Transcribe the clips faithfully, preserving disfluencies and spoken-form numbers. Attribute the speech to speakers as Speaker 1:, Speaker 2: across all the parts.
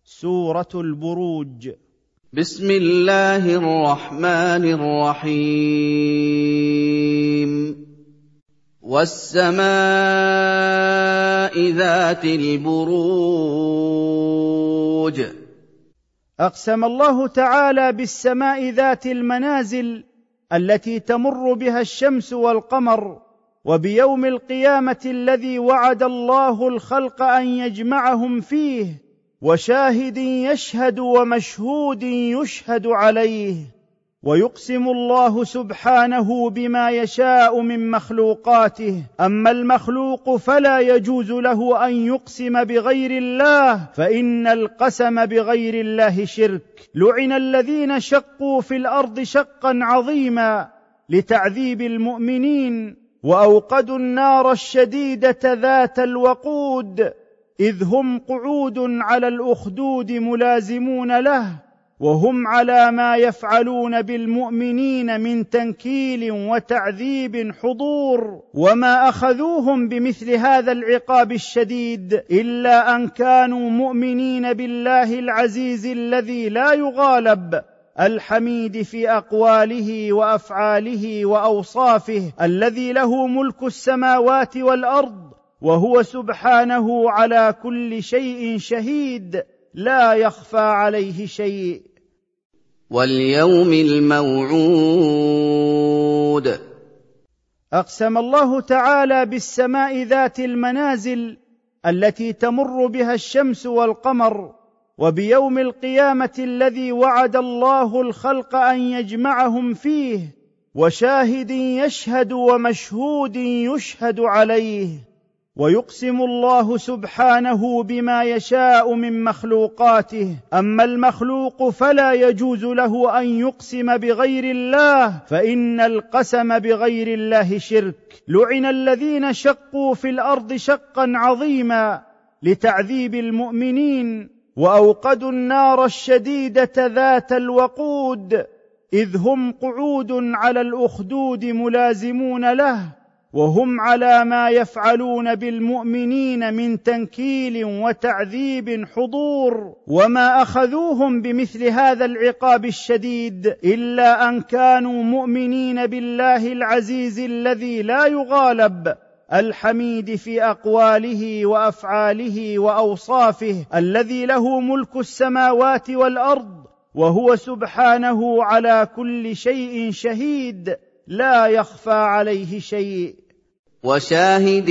Speaker 1: سورة البروج.
Speaker 2: بسم الله الرحمن الرحيم. والسماء ذات البروج.
Speaker 1: أقسم الله تعالى بالسماء ذات المنازل التي تمر بها الشمس والقمر، وبيوم القيامة الذي وعد الله الخلق أن يجمعهم فيه، وشاهد يشهد ومشهود يشهد عليه. ويقسم الله سبحانه بما يشاء من مخلوقاته، أما المخلوق فلا يجوز له أن يقسم بغير الله، فإن القسم بغير الله شرك. لعن الذين شقوا في الأرض شقا عظيما لتعذيب المؤمنين، وأوقدوا النار الشديدة ذات الوقود إذ هم قعود على الأخدود ملازمون له، وهم على ما يفعلون بالمؤمنين من تنكيل وتعذيب حضور، وما أخذوهم بمثل هذا العقاب الشديد إلا أن كانوا مؤمنين بالله العزيز الذي لا يغالب، الحميد في أقواله وأفعاله وأوصافه، الذي له ملك السماوات والأرض، وهو سبحانه على كل شيء شهيد، لا يخفى عليه شيء.
Speaker 2: واليوم الموعود.
Speaker 1: أقسم الله تعالى بالسماء ذات المنازل التي تمر بها الشمس والقمر، وبيوم القيامة الذي وعد الله الخلق أن يجمعهم فيه، وشاهد يشهد ومشهود يشهد عليه. ويقسم الله سبحانه بما يشاء من مخلوقاته، أما المخلوق فلا يجوز له أن يقسم بغير الله، فإن القسم بغير الله شرك. لعن الذين شقوا في الأرض شقا عظيما لتعذيب المؤمنين، وأوقدوا النار الشديدة ذات الوقود إذ هم قعود على الأخدود ملازمون له، وهم على ما يفعلون بالمؤمنين من تنكيل وتعذيب حضور، وما أخذوهم بمثل هذا العقاب الشديد إلا أن كانوا مؤمنين بالله العزيز الذي لا يغالب، الحميد في أقواله وأفعاله وأوصافه، الذي له ملك السماوات والأرض، وهو سبحانه على كل شيء شهيد، لا يخفى عليه شيء.
Speaker 2: وشاهد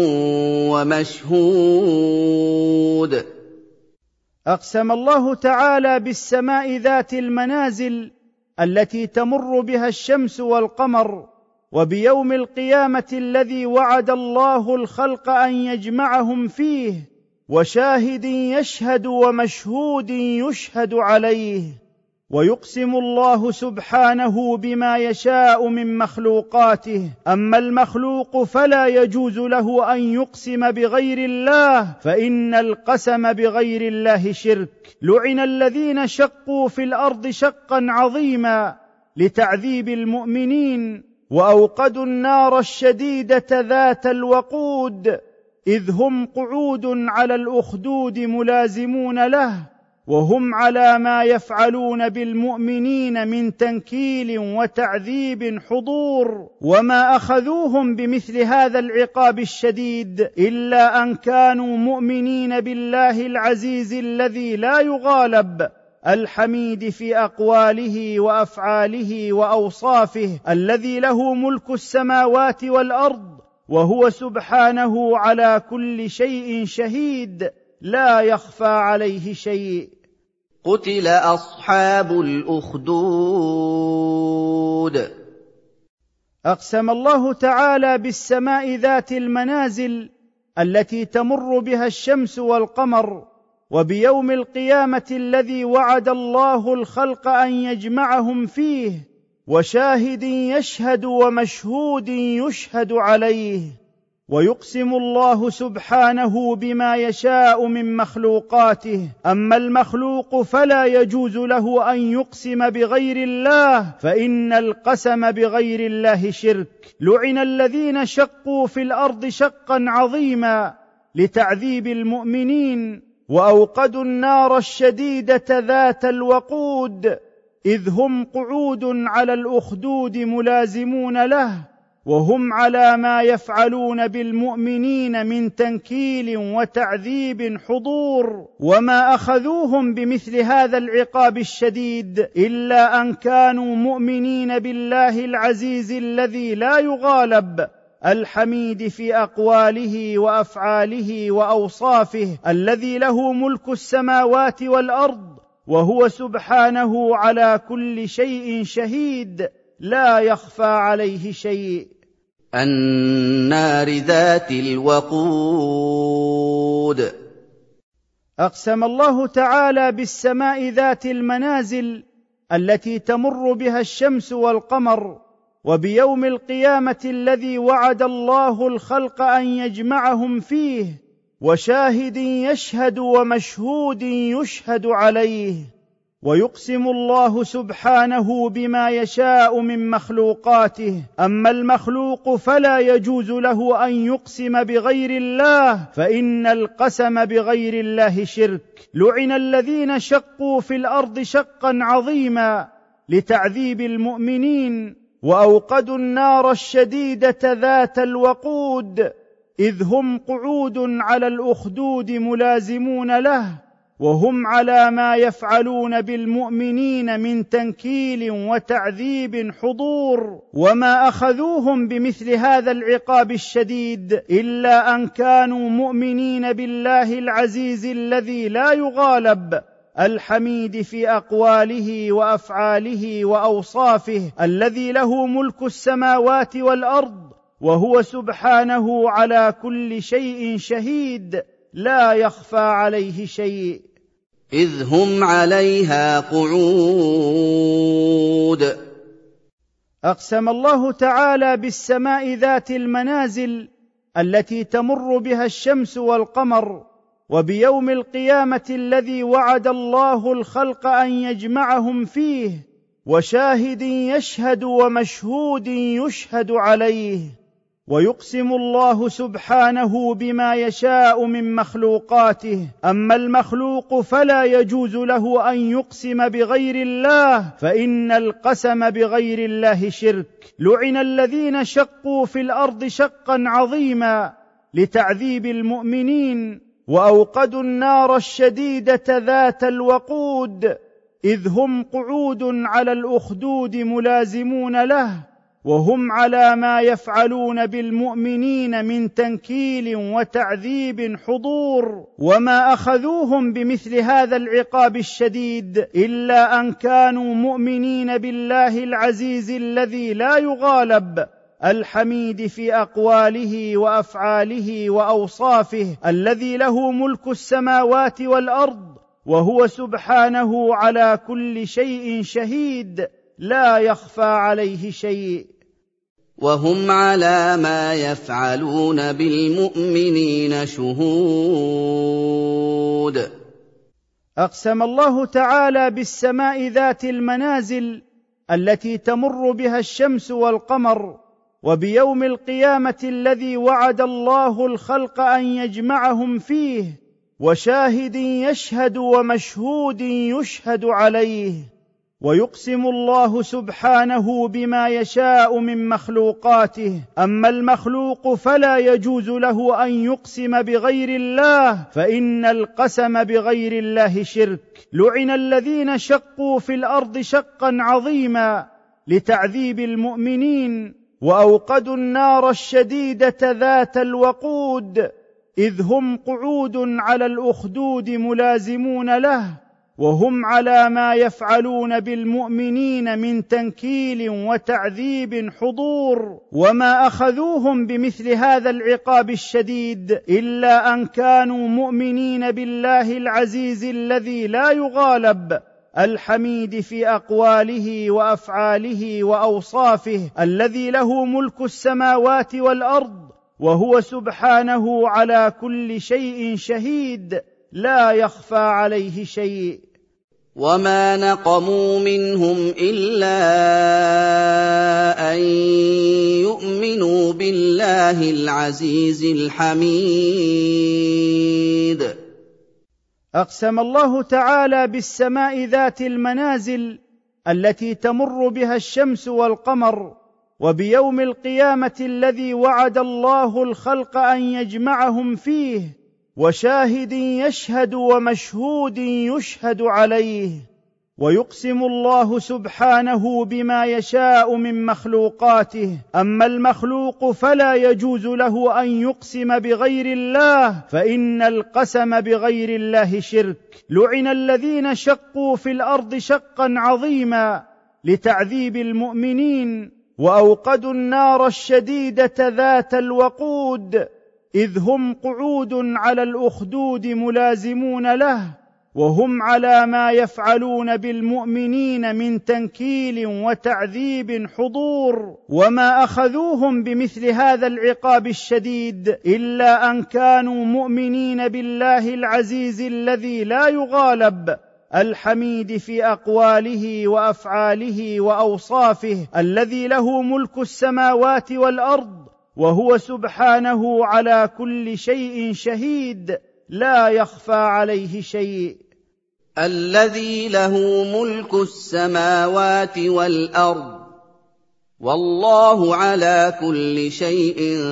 Speaker 2: ومشهود.
Speaker 1: أقسم الله تعالى بالسماء ذات المنازل التي تمر بها الشمس والقمر، وبيوم القيامة الذي وعد الله الخلق أن يجمعهم فيه، وشاهد يشهد ومشهود يشهد عليه. ويقسم الله سبحانه بما يشاء من مخلوقاته، أما المخلوق فلا يجوز له أن يقسم بغير الله، فإن القسم بغير الله شرك. لعن الذين شقوا في الأرض شقا عظيما لتعذيب المؤمنين، وأوقدوا النار الشديدة ذات الوقود إذ هم قعود على الأخدود ملازمون له، وهم على ما يفعلون بالمؤمنين من تنكيل وتعذيب حضور، وما أخذوهم بمثل هذا العقاب الشديد إلا أن كانوا مؤمنين بالله العزيز الذي لا يغالب، الحميد في أقواله وأفعاله وأوصافه، الذي له ملك السماوات والأرض، وهو سبحانه على كل شيء شهيد، لا يخفى عليه شيء.
Speaker 2: قتل أصحاب الأخدود.
Speaker 1: أقسم الله تعالى بالسماء ذات المنازل التي تمر بها الشمس والقمر، وبيوم القيامة الذي وعد الله الخلق أن يجمعهم فيه، وشاهد يشهد ومشهود يشهد عليه. ويقسم الله سبحانه بما يشاء من مخلوقاته، أما المخلوق فلا يجوز له أن يقسم بغير الله، فإن القسم بغير الله شرك. لعن الذين شقوا في الأرض شقا عظيما لتعذيب المؤمنين، وأوقدوا النار الشديدة ذات الوقود إذ هم قعود على الأخدود ملازمون له، وهم على ما يفعلون بالمؤمنين من تنكيل وتعذيب حضور، وما أخذوهم بمثل هذا العقاب الشديد إلا أن كانوا مؤمنين بالله العزيز الذي لا يغالب، الحميد في أقواله وأفعاله وأوصافه، الذي له ملك السماوات والأرض، وهو سبحانه على كل شيء شهيد، لا يخفى عليه شيء.
Speaker 2: النار ذات الوقود.
Speaker 1: أقسم الله تعالى بالسماء ذات المنازل التي تمر بها الشمس والقمر، وبيوم القيامة الذي وعد الله الخلق أن يجمعهم فيه، وشاهد يشهد ومشهود يشهد عليه. ويقسم الله سبحانه بما يشاء من مخلوقاته، أما المخلوق فلا يجوز له أن يقسم بغير الله، فإن القسم بغير الله شرك. لعن الذين شقوا في الأرض شقا عظيما لتعذيب المؤمنين، وأوقدوا النار الشديدة ذات الوقود إذ هم قعود على الأخدود ملازمون له، وهم على ما يفعلون بالمؤمنين من تنكيل وتعذيب حضور، وما أخذوهم بمثل هذا العقاب الشديد إلا أن كانوا مؤمنين بالله العزيز الذي لا يغالب، الحميد في أقواله وأفعاله وأوصافه، الذي له ملك السماوات والأرض، وهو سبحانه على كل شيء شهيد، لا يخفى عليه شيء.
Speaker 2: إذ هم عليها قعود.
Speaker 1: أقسم الله تعالى بالسماء ذات المنازل التي تمر بها الشمس والقمر، وبيوم القيامة الذي وعد الله الخلق أن يجمعهم فيه، وشاهد يشهد ومشهود يشهد عليه. ويقسم الله سبحانه بما يشاء من مخلوقاته، أما المخلوق فلا يجوز له أن يقسم بغير الله، فإن القسم بغير الله شرك. لعن الذين شقوا في الأرض شقا عظيما لتعذيب المؤمنين، وأوقدوا النار الشديدة ذات الوقود إذ هم قعود على الأخدود ملازمون له، وهم على ما يفعلون بالمؤمنين من تنكيل وتعذيب حضور، وما أخذوهم بمثل هذا العقاب الشديد إلا أن كانوا مؤمنين بالله العزيز الذي لا يغالب، الحميد في أقواله وأفعاله وأوصافه، الذي له ملك السماوات والأرض، وهو سبحانه على كل شيء شهيد، لا يخفى عليه شيء.
Speaker 2: وهم على ما يفعلون بالمؤمنين شهود.
Speaker 1: أقسم الله تعالى بالسماء ذات المنازل التي تمر بها الشمس والقمر، وبيوم القيامة الذي وعد الله الخلق أن يجمعهم فيه، وشاهد يشهد ومشهود يشهد عليه. ويقسم الله سبحانه بما يشاء من مخلوقاته، أما المخلوق فلا يجوز له أن يقسم بغير الله، فإن القسم بغير الله شرك. لعن الذين شقوا في الأرض شقا عظيما لتعذيب المؤمنين، وأوقدوا النار الشديدة ذات الوقود إذ هم قعود على الأخدود ملازمون له، وهم على ما يفعلون بالمؤمنين من تنكيل وتعذيب حضور، وما أخذوهم بمثل هذا العقاب الشديد إلا أن كانوا مؤمنين بالله العزيز الذي لا يغالب، الحميد في أقواله وأفعاله وأوصافه، الذي له ملك السماوات والأرض، وهو سبحانه على كل شيء شهيد، لا يخفى عليه شيء.
Speaker 2: وما نقموا منهم إلا أن يؤمنوا بالله العزيز الحميد.
Speaker 1: أقسم الله تعالى بالسماء ذات المنازل التي تمر بها الشمس والقمر، وبيوم القيامة الذي وعد الله الخلق أن يجمعهم فيه، وشاهد يشهد ومشهود يشهد عليه. ويقسم الله سبحانه بما يشاء من مخلوقاته، أما المخلوق فلا يجوز له أن يقسم بغير الله، فإن القسم بغير الله شرك. لعن الذين شقوا في الأرض شقا عظيما لتعذيب المؤمنين، وأوقدوا النار الشديدة ذات الوقود إذ هم قعود على الأخدود ملازمون له، وهم على ما يفعلون بالمؤمنين من تنكيل وتعذيب حضور، وما أخذوهم بمثل هذا العقاب الشديد إلا أن كانوا مؤمنين بالله العزيز الذي لا يغالب، الحميد في أقواله وأفعاله وأوصافه، الذي له ملك السماوات والأرض، وهو سبحانه على كل شيء شهيد، لا يخفى عليه شيء.
Speaker 2: الذي له ملك السماوات والأرض والله على كل شيء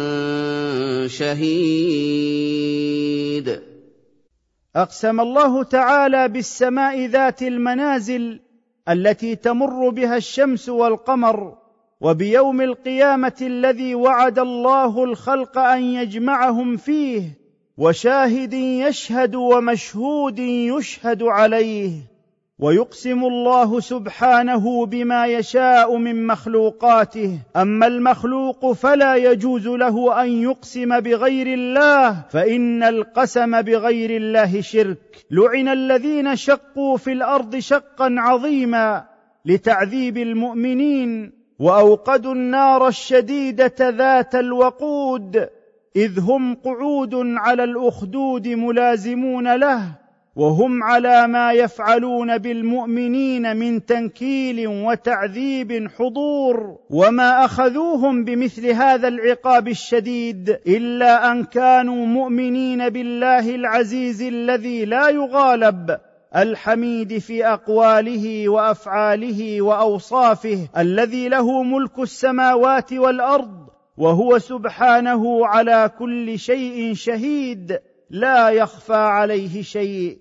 Speaker 2: شهيد.
Speaker 1: أقسم الله تعالى بالسماء ذات المنازل التي تمر بها الشمس والقمر، وبيوم القيامة الذي وعد الله الخلق أن يجمعهم فيه، وشاهد يشهد ومشهود يشهد عليه. ويقسم الله سبحانه بما يشاء من مخلوقاته، أما المخلوق فلا يجوز له أن يقسم بغير الله، فإن القسم بغير الله شرك. لعن الذين شقوا في الأرض شقا عظيما لتعذيب المؤمنين، وأوقدوا النار الشديدة ذات الوقود إذ هم قعود على الأخدود ملازمون له، وهم على ما يفعلون بالمؤمنين من تنكيل وتعذيب حضور، وما أخذوهم بمثل هذا العقاب الشديد إلا أن كانوا مؤمنين بالله العزيز الذي لا يغالب، الحميد في أقواله وأفعاله وأوصافه، الذي له ملك السماوات والأرض، وهو سبحانه على كل شيء شهيد، لا يخفى عليه شيء.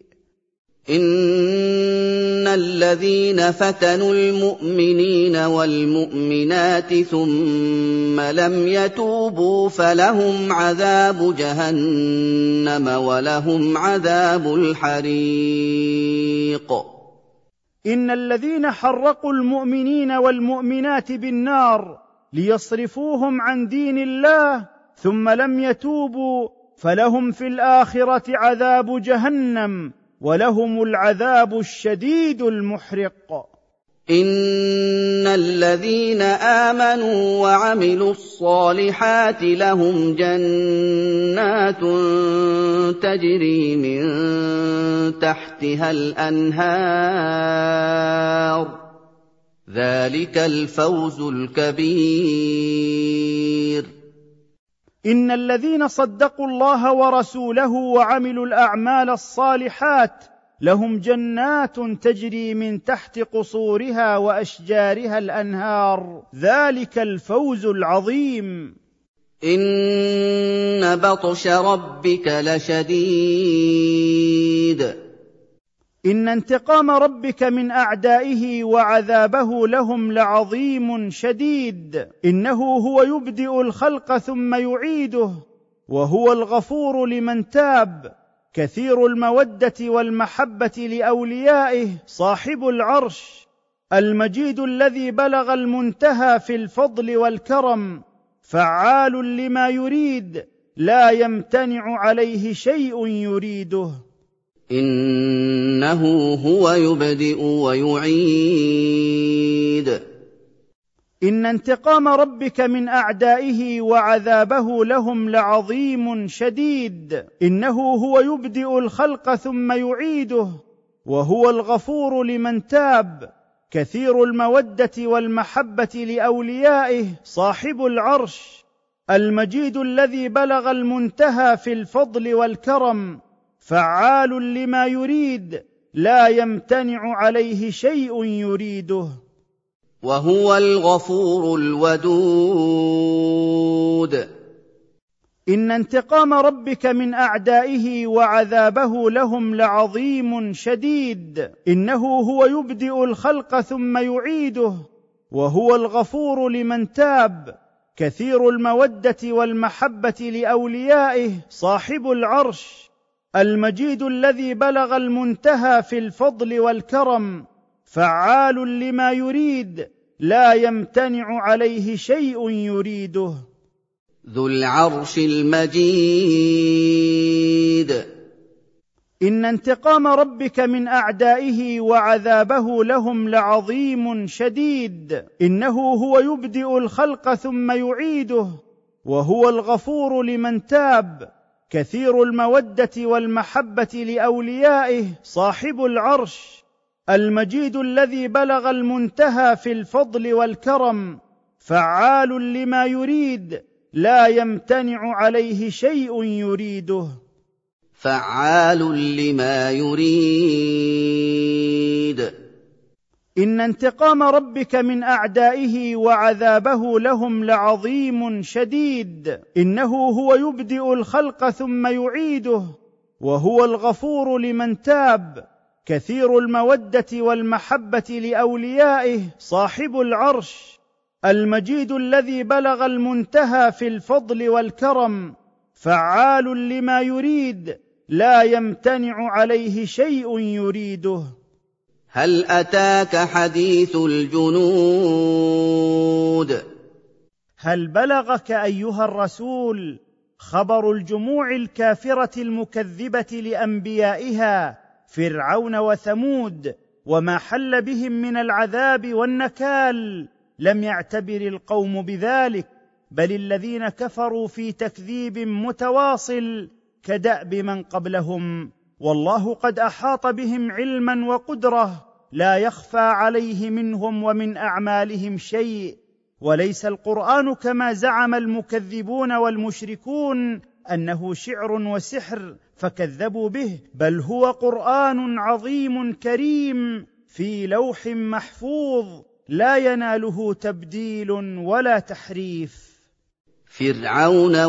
Speaker 2: إن الذين فتنوا المؤمنين والمؤمنات ثم لم يتوبوا فلهم عذاب جهنم ولهم عذاب الحريق.
Speaker 1: إن الذين حرقوا المؤمنين والمؤمنات بالنار ليصرفوهم عن دين الله ثم لم يتوبوا فلهم في الآخرة عذاب جهنم ولهم العذاب الشديد المحرق.
Speaker 2: إن الذين آمنوا وعملوا الصالحات لهم جنات تجري من تحتها الأنهار، ذلك الفوز الكبير.
Speaker 1: إن الذين صدقوا الله ورسوله وعملوا الأعمال الصالحات لهم جنات تجري من تحت قصورها وأشجارها الأنهار، ذلك الفوز العظيم.
Speaker 2: إن بطش ربك لشديد.
Speaker 1: إن انتقام ربك من أعدائه وعذابه لهم لعظيم شديد. إنه هو يبدئ الخلق ثم يعيده، وهو الغفور لمن تاب، كثير المودة والمحبة لأوليائه، صاحب العرش المجيد الذي بلغ المنتهى في الفضل والكرم، فعال لما يريد، لا يمتنع عليه شيء يريده.
Speaker 2: إنه هو يبدئ ويعيد.
Speaker 1: إن انتقام ربك من أعدائه وعذابه لهم لعظيم شديد. إنه هو يبدئ الخلق ثم يعيده، وهو الغفور لمن تاب، كثير المودة والمحبة لأوليائه، صاحب العرش المجيد الذي بلغ المنتهى في الفضل والكرم، فعال لما يريد لا يمتنع عليه شيء يريده.
Speaker 2: وهو الغفور الودود.
Speaker 1: إن انتقام ربك من أعدائه وعذابه لهم لعظيم شديد. إنه هو يبدئ الخلق ثم يعيده، وهو الغفور لمن تاب، كثير المودة والمحبة لأوليائه، صاحب العرش، المجيد الذي بلغ المنتهى في الفضل والكرم، فعال لما يريد لا يمتنع عليه شيء يريده.
Speaker 2: ذو العرش المجيد.
Speaker 1: إن انتقام ربك من أعدائه وعذابه لهم لعظيم شديد. إنه هو يبدئ الخلق ثم يعيده، وهو الغفور لمن تاب، كثير المودة والمحبة لأوليائه، صاحب العرش، المجيد الذي بلغ المنتهى في الفضل والكرم، فعال لما يريد لا يمتنع عليه شيء يريده.
Speaker 2: فعال لما يريد.
Speaker 1: إن انتقام ربك من أعدائه وعذابه لهم لعظيم شديد. إنه هو يبدئ الخلق ثم يعيده، وهو الغفور لمن تاب، كثير المودة والمحبة لأوليائه، صاحب العرش، المجيد الذي بلغ المنتهى في الفضل والكرم، فعال لما يريد لا يمتنع عليه شيء يريده.
Speaker 2: هل أتاك حديث الجنود؟
Speaker 1: هل بلغك أيها الرسول خبر الجموع الكافرة المكذبة لأنبيائها، فرعون وثمود، وما حل بهم من العذاب والنكال؟ لم يعتبر القوم بذلك، بل الذين كفروا في تكذيب متواصل كدأب من قبلهم، والله قد أحاط بهم علما وقدرة، لا يخفى عليه منهم ومن أعمالهم شيء. وليس القرآن كما زعم المكذبون والمشركون أنه شعر وسحر فكذبوا به، بل هو قرآن عظيم كريم في لوح محفوظ لا يناله تبديل ولا تحريف.
Speaker 2: فرعون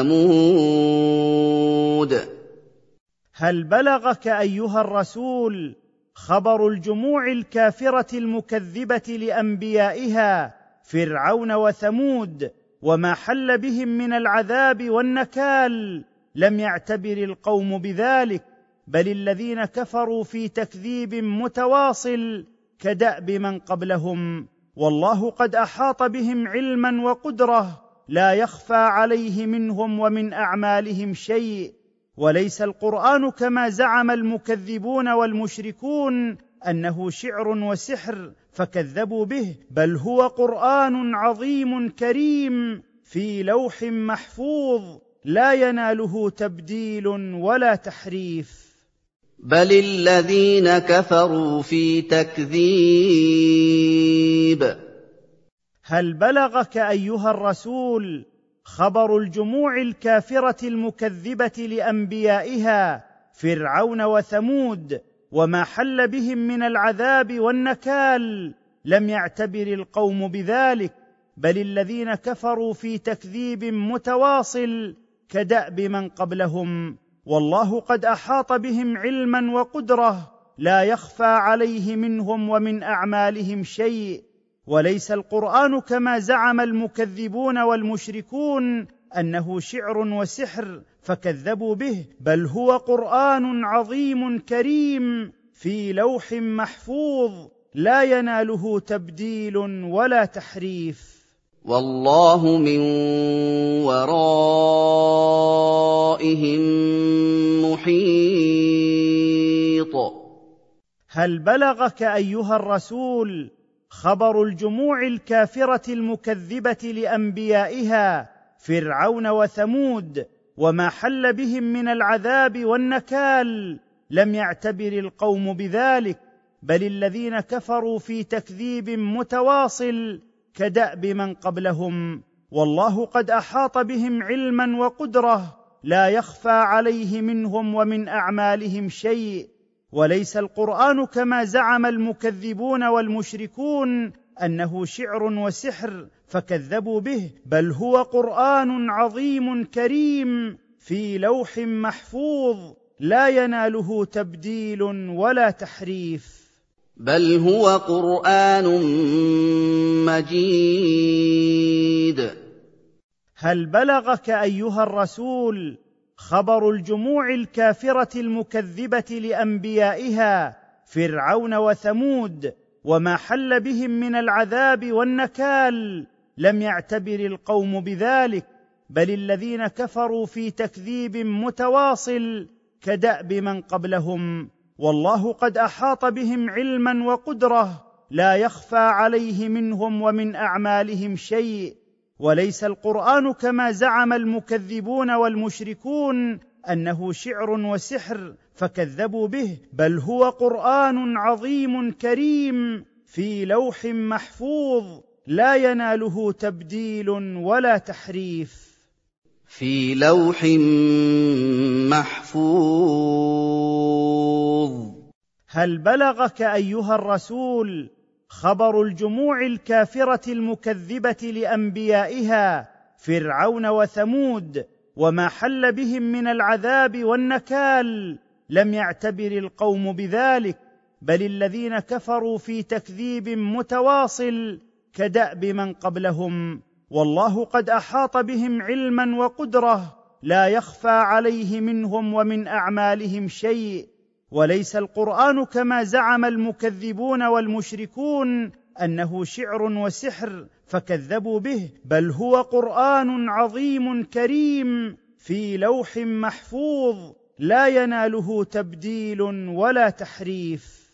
Speaker 2: وثمود.
Speaker 1: هل بلغك أيها الرسول خبر الجموع الكافرة المكذبة لأنبيائها، فرعون وثمود، وما حل بهم من العذاب والنكال؟ لم يعتبر القوم بذلك، بل الذين كفروا في تكذيب متواصل كدأب من قبلهم، والله قد أحاط بهم علما وقدرة، لا يخفى عليه منهم ومن أعمالهم شيء. وليس القرآن كما زعم المكذبون والمشركون أنه شعر وسحر فكذبوا به، بل هو قرآن عظيم كريم في لوح محفوظ لا يناله تبديل ولا تحريف.
Speaker 2: بل الذين كفروا في تكذيب.
Speaker 1: هل بلغك أيها الرسول خبر الجموع الكافرة المكذبة لأنبيائها، فرعون وثمود، وما حل بهم من العذاب والنكال؟ لم يعتبر القوم بذلك، بل الذين كفروا في تكذيب متواصل كدأب من قبلهم، والله قد أحاط بهم علما وقدرة، لا يخفى عليه منهم ومن أعمالهم شيء. وليس القرآن كما زعم المكذبون والمشركون أنه شعر وسحر فكذبوا به، بل هو قرآن عظيم كريم في لوح محفوظ لا يناله تبديل ولا تحريف.
Speaker 2: والله من ورائهم محيط.
Speaker 1: هل بلغك أيها الرسول خبر الجموع الكافرة المكذبة لأنبيائها، فرعون وثمود، وما حل بهم من العذاب والنكال؟ لم يعتبر القوم بذلك، بل الذين كفروا في تكذيب متواصل كدأب من قبلهم، والله قد أحاط بهم علما وقدرة، لا يخفى عليه منهم ومن اعمالهم شيء. وليس القرآن كما زعم المكذبون والمشركون انه شعر وسحر فكذبوا به، بل هو قرآن عظيم كريم في لوح محفوظ لا يناله تبديل ولا تحريف.
Speaker 2: بل هو قرآن مجيد.
Speaker 1: هل بلغك ايها الرسول خبر الجموع الكافرة المكذبة لأنبيائها فرعون وثمود وما حل بهم من العذاب والنكال؟ لم يعتبر القوم بذلك، بل الذين كفروا في تكذيب متواصل كدأب من قبلهم، والله قد أحاط بهم علما وقدرة لا يخفى عليه منهم ومن أعمالهم شيء. وليس القرآن كما زعم المكذبون والمشركون أنه شعر وسحر فكذبوا به، بل هو قرآن عظيم كريم في لوح محفوظ لا يناله تبديل ولا تحريف.
Speaker 2: في لوح محفوظ.
Speaker 1: هل بلغك ايها الرسول خبر الجموع الكافرة المكذبة لأنبيائها فرعون وثمود وما حل بهم من العذاب والنكال؟ لم يعتبر القوم بذلك، بل الذين كفروا في تكذيب متواصل كدأب من قبلهم، والله قد أحاط بهم علما وقدرة لا يخفى عليه منهم ومن أعمالهم شيء. وليس القرآن كما زعم المكذبون والمشركون أنه شعر وسحر فكذبوا به، بل هو قرآن عظيم كريم في لوح محفوظ لا يناله تبديل ولا تحريف.